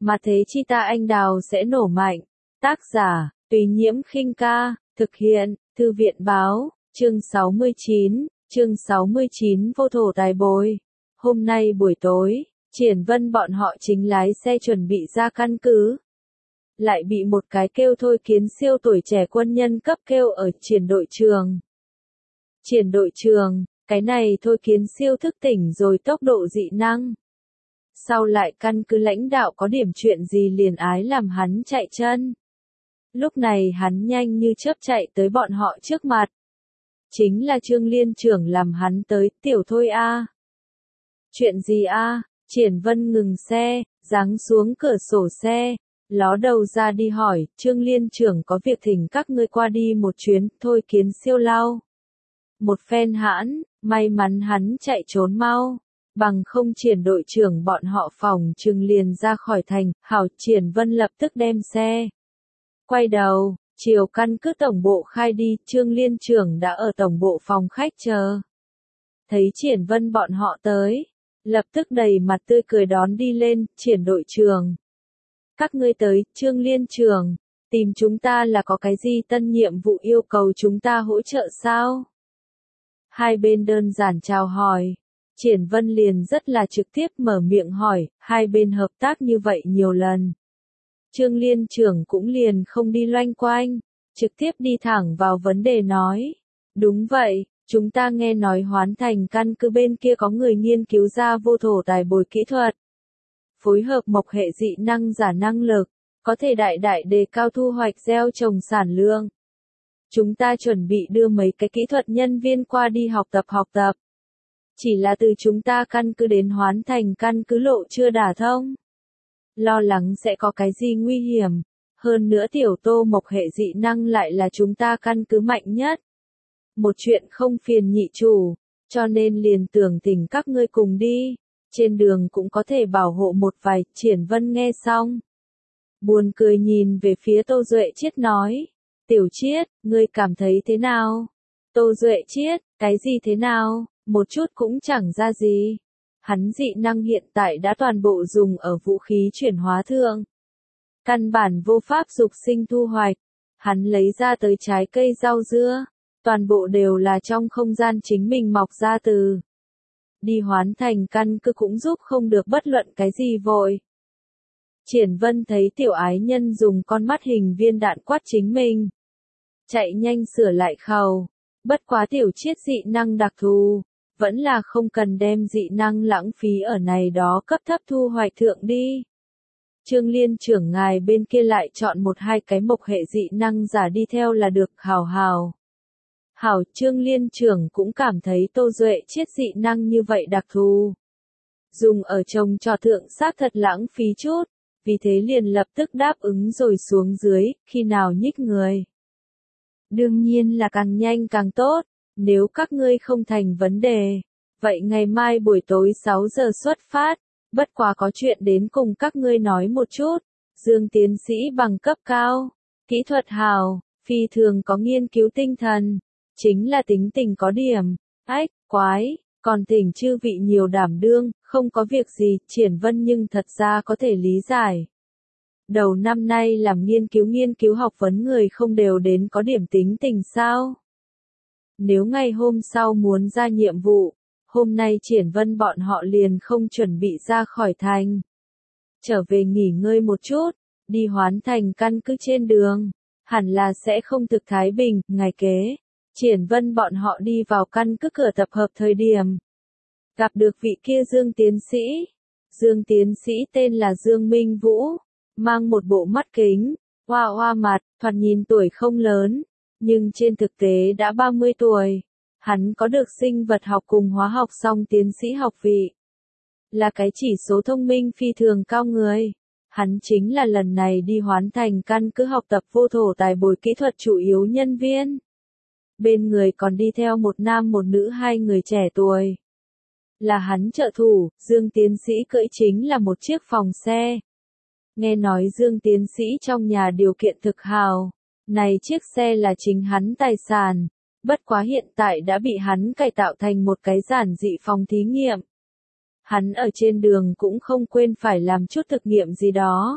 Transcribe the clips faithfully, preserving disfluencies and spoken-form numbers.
mà thế chi ta anh đào sẽ nổ mạnh. Tác giả, Tùy Nhiễm Khinh Ca, thực hiện, Thư viện Báo, chương sáu mươi chín, chương sáu mươi chín vô thổ tài bồi. Hôm nay buổi tối, Triển Vân bọn họ chính lái xe chuẩn bị ra căn cứ. Lại bị một cái kêu thôi kiến siêu tuổi trẻ quân nhân cấp kêu ở triển đội trường. Triển đội trường, cái này thôi kiến siêu thức tỉnh rồi tốc độ dị năng. Sau lại căn cứ lãnh đạo có điểm chuyện gì liền ái làm hắn chạy chân. Lúc này hắn nhanh như chớp chạy tới bọn họ trước mặt. Chính là Trương Liên trưởng làm hắn tới, tiểu thôi a. Chuyện gì a? Triển Vân ngừng xe, giáng xuống cửa sổ xe, ló đầu ra đi hỏi, Trương Liên trưởng có việc thỉnh các ngươi qua đi một chuyến, thôi kiến siêu lao. Một phen hãn, may mắn hắn chạy trốn mau, bằng không Triển đội trưởng bọn họ phòng trừng liền ra khỏi thành, hảo. Triển Vân lập tức đem xe. Quay đầu, chiều căn cứ tổng bộ khai đi, Trương Liên trưởng đã ở tổng bộ phòng khách chờ. Thấy Triển Vân bọn họ tới, lập tức đầy mặt tươi cười đón đi lên, Triển đội trưởng. Các ngươi tới, Trương Liên trưởng, tìm chúng ta là có cái gì tân nhiệm vụ yêu cầu chúng ta hỗ trợ sao? Hai bên đơn giản chào hỏi, Triển Vân liền rất là trực tiếp mở miệng hỏi, hai bên hợp tác như vậy nhiều lần. Trương Liên trưởng cũng liền không đi loanh quanh, trực tiếp đi thẳng vào vấn đề nói. Đúng vậy, chúng ta nghe nói Hoán Thành căn cứ bên kia có người nghiên cứu ra vô thổ tài bồi kỹ thuật. Phối hợp mộc hệ dị năng giả năng lực, có thể đại đại đề cao thu hoạch gieo trồng sản lượng. Chúng ta chuẩn bị đưa mấy cái kỹ thuật nhân viên qua đi học tập học tập. Chỉ là từ chúng ta căn cứ đến Hoán Thành căn cứ lộ chưa đả thông. Lo lắng sẽ có cái gì nguy hiểm. Hơn nữa tiểu tô mộc hệ dị năng lại là chúng ta căn cứ mạnh nhất. Một chuyện không phiền nhị chủ, cho nên liền tưởng thỉnh các ngươi cùng đi. Trên đường cũng có thể bảo hộ một vài. Triển Vân nghe xong, buồn cười nhìn về phía Tô Duệ Chiết nói. Tiểu Chiết, ngươi cảm thấy thế nào? Tô Duệ Chiết, cái gì thế nào? Một chút cũng chẳng ra gì. Hắn dị năng hiện tại đã toàn bộ dùng ở vũ khí chuyển hóa thượng. Căn bản vô pháp dục sinh thu hoạch. Hắn lấy ra tới trái cây rau dưa. Toàn bộ đều là trong không gian chính mình mọc ra từ. Đi Hoán Thành căn cứ cũng giúp không được bất luận cái gì vội. Triển Vân thấy tiểu ái nhân dùng con mắt hình viên đạn quát chính mình. Chạy nhanh sửa lại khẩu. Bất quá tiểu Chiết dị năng đặc thù. Vẫn là không cần đem dị năng lãng phí ở này đó cấp thấp thu hoạch thượng đi. Trương Liên trưởng ngài bên kia lại chọn một hai cái mộc hệ dị năng giả đi theo là được. Hảo hảo. Hảo. Trương Liên trưởng cũng cảm thấy Tô Duệ Chiết dị năng như vậy đặc thù. Dùng ở trồng trọt thượng xác thật lãng phí chút, vì thế liền lập tức đáp ứng rồi xuống dưới, khi nào nhích người. Đương nhiên là càng nhanh càng tốt, nếu các ngươi không thành vấn đề, vậy ngày mai buổi tối sáu giờ xuất phát, bất quá có chuyện đến cùng các ngươi nói một chút. Dương tiến sĩ bằng cấp cao, kỹ thuật hào, phi thường có nghiên cứu tinh thần, chính là tính tình có điểm, ách, quái, còn thỉnh chư vị nhiều đảm đương, không có việc gì. Triển Vân nhưng thật ra có thể lý giải. Đầu năm nay làm nghiên cứu nghiên cứu học vấn người không đều đến có điểm tính tình sao? Nếu ngày hôm sau muốn ra nhiệm vụ, hôm nay Triển Vân bọn họ liền không chuẩn bị ra khỏi thành. Trở về nghỉ ngơi một chút, đi Hoán Thành căn cứ trên đường, hẳn là sẽ không thực thái bình. Ngày kế, Triển Vân bọn họ đi vào căn cứ cửa tập hợp thời điểm. Gặp được vị kia Dương tiến sĩ. Dương tiến sĩ tên là Dương Minh Vũ, mang một bộ mắt kính, hoa hoa mặt, thoạt nhìn tuổi không lớn, nhưng trên thực tế đã ba mươi tuổi. Hắn có được sinh vật học cùng hóa học song tiến sĩ học vị. Là cái chỉ số thông minh phi thường cao người. Hắn chính là lần này đi Hoán Thành căn cứ học tập vô thổ tài bồi kỹ thuật chủ yếu nhân viên. Bên người còn đi theo một nam một nữ hai người trẻ tuổi. Là hắn trợ thủ. Dương tiến sĩ cưỡi chính là một chiếc phòng xe. Nghe nói Dương tiến sĩ trong nhà điều kiện thực hào. Này chiếc xe là chính hắn tài sản. Bất quá hiện tại đã bị hắn cải tạo thành một cái giản dị phòng thí nghiệm. hắn ở trên đường cũng không quên phải làm chút thực nghiệm gì đó.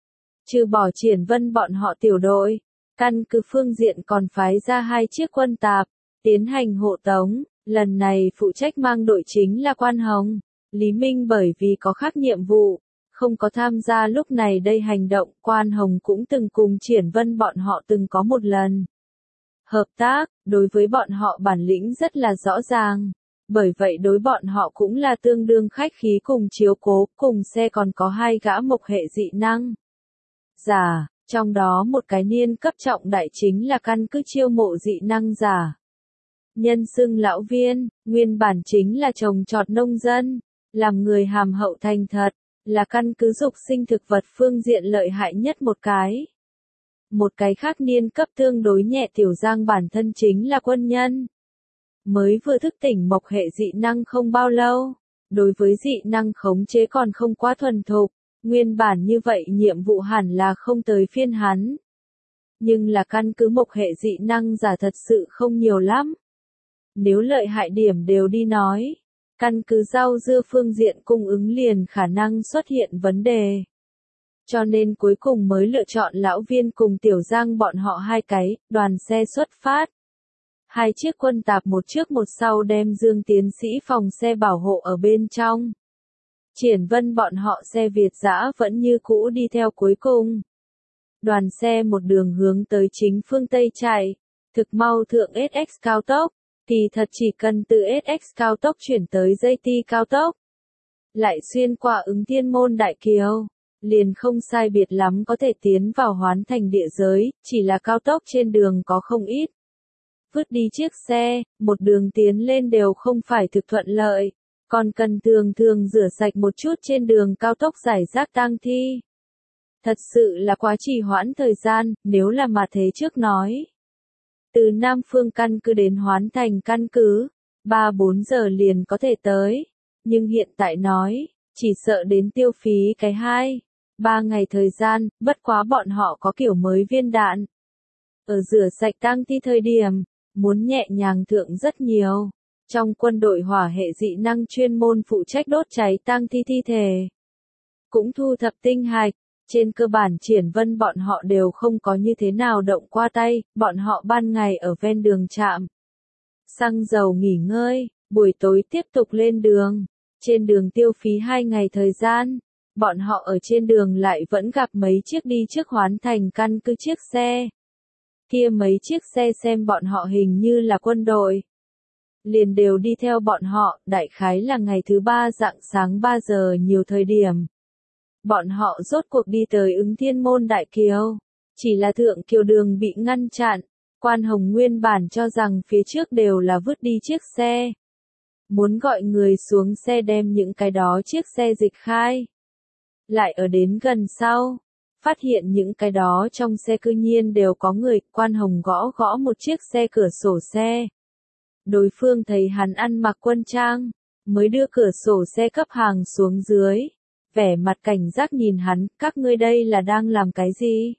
Trừ bỏ Triển Vân bọn họ tiểu đội, căn cứ phương diện còn phái ra hai chiếc quân tạp, tiến hành hộ tống, lần này phụ trách mang đội chính là Quan Hồng. Lý Minh bởi vì có khác nhiệm vụ, không có tham gia lúc này đây hành động. Quan Hồng cũng từng cùng Triển Vân bọn họ từng có một lần hợp tác, đối với bọn họ bản lĩnh rất là rõ ràng, bởi vậy đối bọn họ cũng là tương đương khách khí cùng chiếu cố. Cùng xe còn có hai gã mộc hệ dị năng giả, trong đó một cái niên cấp trọng đại chính là căn cứ chiêu mộ dị năng giả. Nhân xưng lão viên, nguyên bản chính là trồng trọt nông dân, làm người hàm hậu thành thật, là căn cứ dục sinh thực vật phương diện lợi hại nhất một cái. Một cái khác niên cấp tương đối nhẹ Tiểu Giang bản thân chính là quân nhân. Mới vừa thức tỉnh mộc hệ dị năng không bao lâu, đối với dị năng khống chế còn không quá thuần thục, nguyên bản như vậy nhiệm vụ hẳn là không tới phiên hắn. Nhưng là căn cứ mộc hệ dị năng giả thật sự không nhiều lắm. Nếu lợi hại điểm đều đi nói, căn cứ rau dưa phương diện cung ứng liền khả năng xuất hiện vấn đề. Cho nên cuối cùng mới lựa chọn lão viên cùng Tiểu Giang bọn họ hai cái, đoàn xe xuất phát. Hai chiếc quân tạp một trước một sau đem Dương tiến sĩ phòng xe bảo hộ ở bên trong. Triển Vân bọn họ xe Việt dã vẫn như cũ đi theo cuối cùng. Đoàn xe một đường hướng tới chính phương Tây chạy, thực mau thượng ét ích cao tốc, thì thật chỉ cần từ ét ích cao tốc chuyển tới dây ti cao tốc. Lại xuyên qua Ứng Thiên Môn Đại Kiều, liền không sai biệt lắm có thể tiến vào Hoán Thành địa giới, chỉ là cao tốc trên đường có không ít. Vứt đi chiếc xe, một đường tiến lên đều không phải thực thuận lợi, còn cần thường thường rửa sạch một chút trên đường cao tốc giải rác tang thi. Thật sự là quá trì hoãn thời gian, nếu là mà thế trước nói. Từ Nam Phương căn cứ đến Hoán Thành căn cứ, ba bốn giờ liền có thể tới, nhưng hiện tại nói, chỉ sợ đến tiêu phí cái hai, ba ngày thời gian, bất quá bọn họ có kiểu mới viên đạn. Ở rửa sạch tang thi thời điểm, muốn nhẹ nhàng thượng rất nhiều. Trong quân đội hỏa hệ dị năng chuyên môn phụ trách đốt cháy tang thi thi thể, cũng thu thập tinh hạch. Trên cơ bản Triển Vân bọn họ đều không có như thế nào động qua tay, bọn họ ban ngày ở ven đường trạm xăng dầu nghỉ ngơi, buổi tối tiếp tục lên đường. Trên đường tiêu phí hai ngày thời gian, bọn họ ở trên đường lại vẫn gặp mấy chiếc đi trước Hoán Thành căn cứ chiếc xe. Kia mấy chiếc xe xem bọn họ hình như là quân đội, liền đều đi theo bọn họ. Đại khái là ngày thứ ba rạng sáng ba giờ nhiều thời điểm. Bọn họ rốt cuộc đi tới Ứng Thiên Môn Đại Kiều, chỉ là thượng kiều đường bị ngăn chặn. Quan Hồng nguyên bản cho rằng phía trước đều là vứt đi chiếc xe, muốn gọi người xuống xe đem những cái đó chiếc xe dịch khai. Lại ở đến gần sau, phát hiện những cái đó trong xe cư nhiên đều có người. Quan Hồng gõ gõ một chiếc xe cửa sổ xe. Đối phương thấy hắn ăn mặc quân trang, mới đưa cửa sổ xe cấp hàng xuống dưới. Vẻ mặt cảnh giác nhìn hắn, các ngươi đây là đang làm cái gì?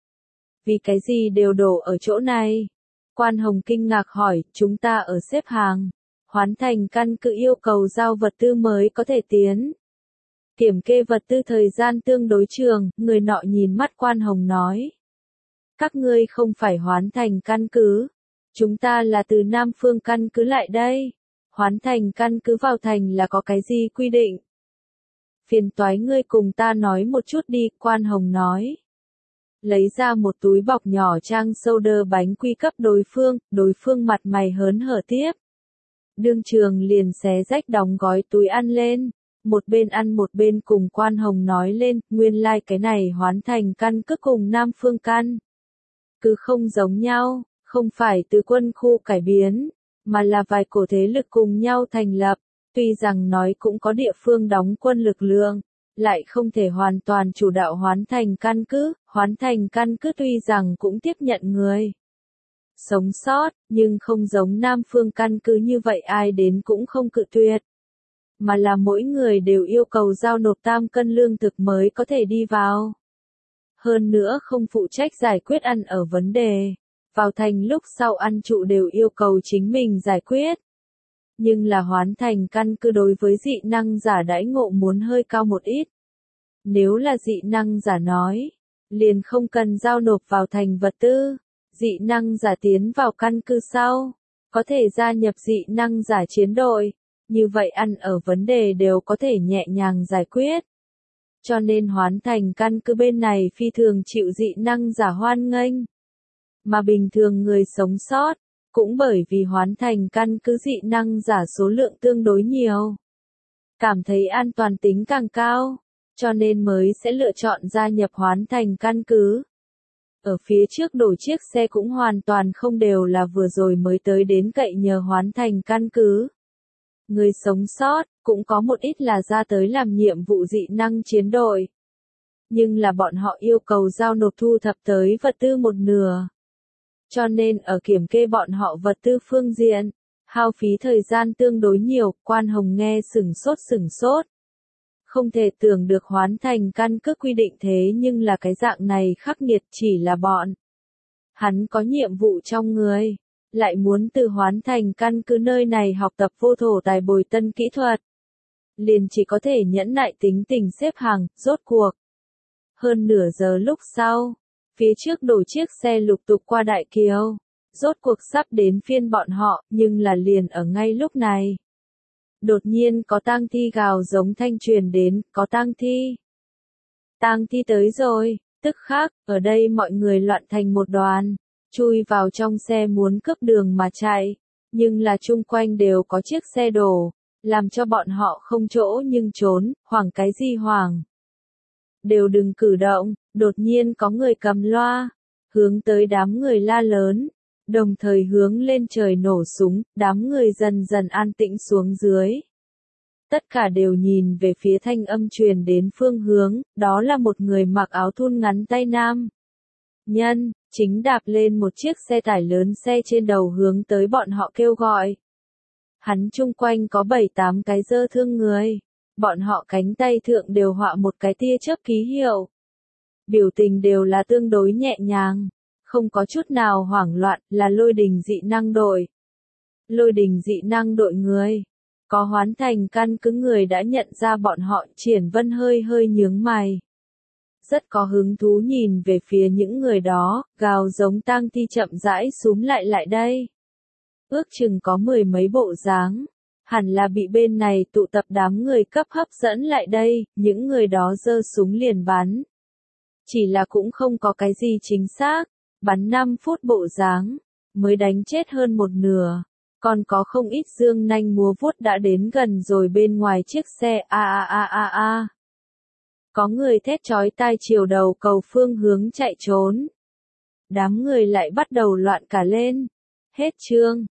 Vì cái gì đều đổ ở chỗ này? Quan Hồng kinh ngạc hỏi, chúng ta ở xếp hàng. Hoán Thành căn cứ yêu cầu giao vật tư mới có thể tiến. Kiểm kê vật tư thời gian tương đối trường, người nọ nhìn mắt Quan Hồng nói. Các ngươi không phải Hoán Thành căn cứ. Chúng ta là từ Nam Phương căn cứ lại đây. Hoán Thành căn cứ vào thành là có cái gì quy định? Phiền toái ngươi cùng ta nói một chút đi, Quan Hồng nói. Lấy ra một túi bọc nhỏ trang soda bánh quy cấp đối phương, đối phương mặt mày hớn hở tiếp. Đương trường liền xé rách đóng gói túi ăn lên, một bên ăn một bên cùng Quan Hồng nói lên, nguyên lai like cái này Hoán Thành căn cứ cùng Nam Phương căn cứ không giống nhau, không phải từ quân khu cải biến, mà là vài cổ thế lực cùng nhau thành lập. Tuy rằng nói cũng có địa phương đóng quân lực lượng, lại không thể hoàn toàn chủ đạo Hoán Thành căn cứ. Hoán Thành căn cứ tuy rằng cũng tiếp nhận người sống sót, nhưng không giống Nam Phương căn cứ như vậy ai đến cũng không cự tuyệt. Mà là mỗi người đều yêu cầu giao nộp tam cân lương thực mới có thể đi vào. Hơn nữa không phụ trách giải quyết ăn ở vấn đề. Vào thành lúc sau ăn trụ đều yêu cầu chính mình giải quyết. Nhưng là hoán thành căn cứ đối với dị năng giả đãi ngộ muốn hơi cao một ít. Nếu là dị năng giả nói, liền không cần giao nộp vào thành vật tư. Dị năng giả tiến vào căn cứ sau, có thể gia nhập dị năng giả chiến đội, như vậy ăn ở vấn đề đều có thể nhẹ nhàng giải quyết. Cho nên hoán thành căn cứ bên này phi thường chịu dị năng giả hoan nghênh. Mà bình thường người sống sót, cũng bởi vì hoán thành căn cứ dị năng giả số lượng tương đối nhiều. Cảm thấy an toàn tính càng cao, cho nên mới sẽ lựa chọn gia nhập hoán thành căn cứ. Ở phía trước đổi chiếc xe cũng hoàn toàn không đều là vừa rồi mới tới đến cậy nhờ hoán thành căn cứ. Người sống sót, cũng có một ít là ra tới làm nhiệm vụ dị năng chiến đội. Nhưng là bọn họ yêu cầu giao nộp thu thập tới vật tư một nửa. Cho nên ở kiểm kê bọn họ vật tư phương diện, hao phí thời gian tương đối nhiều, Quan Hồng nghe sửng sốt sửng sốt. Không thể tưởng được hoán thành căn cứ quy định thế nhưng là cái dạng này khắc nghiệt chỉ là bọn. Hắn có nhiệm vụ trong người, lại muốn từ hoán thành căn cứ nơi này học tập vô thổ tài bồi tân kỹ thuật. Liền chỉ có thể nhẫn nại tính tình xếp hàng, rốt cuộc. Hơn nửa giờ lúc sau, phía trước đổ chiếc xe lục tục qua Đại Kiều, rốt cuộc sắp đến phiên bọn họ, nhưng là liền ở ngay lúc này. Đột nhiên có tang thi gào giống thanh truyền đến, có tang thi. Tang thi tới rồi, tức khắc, ở đây mọi người loạn thành một đoàn, chui vào trong xe muốn cướp đường mà chạy, nhưng là chung quanh đều có chiếc xe đổ, làm cho bọn họ không chỗ nhưng trốn, hoảng cái gì hoảng. Đều đừng cử động, đột nhiên có người cầm loa, hướng tới đám người la lớn, đồng thời hướng lên trời nổ súng, đám người dần dần an tĩnh xuống dưới. Tất cả đều nhìn về phía thanh âm truyền đến phương hướng, đó là một người mặc áo thun ngắn tay nam. Nhân, chính đạp lên một chiếc xe tải lớn xe trên đầu hướng tới bọn họ kêu gọi. Hắn chung quanh có bảy tám cái dơ thương người, bọn họ cánh tay thượng đều họa một cái tia chớp ký hiệu. Biểu tình đều là tương đối nhẹ nhàng, không có chút nào hoảng loạn, là lôi đình dị năng đội. Lôi đình dị năng đội người, có hoán thành căn cứ người đã nhận ra bọn họ. Triển Vân hơi hơi nhướng mày. Rất có hứng thú nhìn về phía những người đó, gào giống tang thi chậm rãi xúm lại lại đây. Ước chừng có mười mấy bộ dáng, hẳn là bị bên này tụ tập đám người cấp hấp dẫn lại đây, những người đó giơ súng liền bắn. Chỉ là cũng không có cái gì chính xác, bắn năm phút bộ dáng, mới đánh chết hơn một nửa. Còn có không ít dương nanh múa vuốt đã đến gần rồi bên ngoài chiếc xe, a a a a a. Có người thét chói tai chiều đầu cầu phương hướng chạy trốn. Đám người lại bắt đầu loạn cả lên. Hết chương.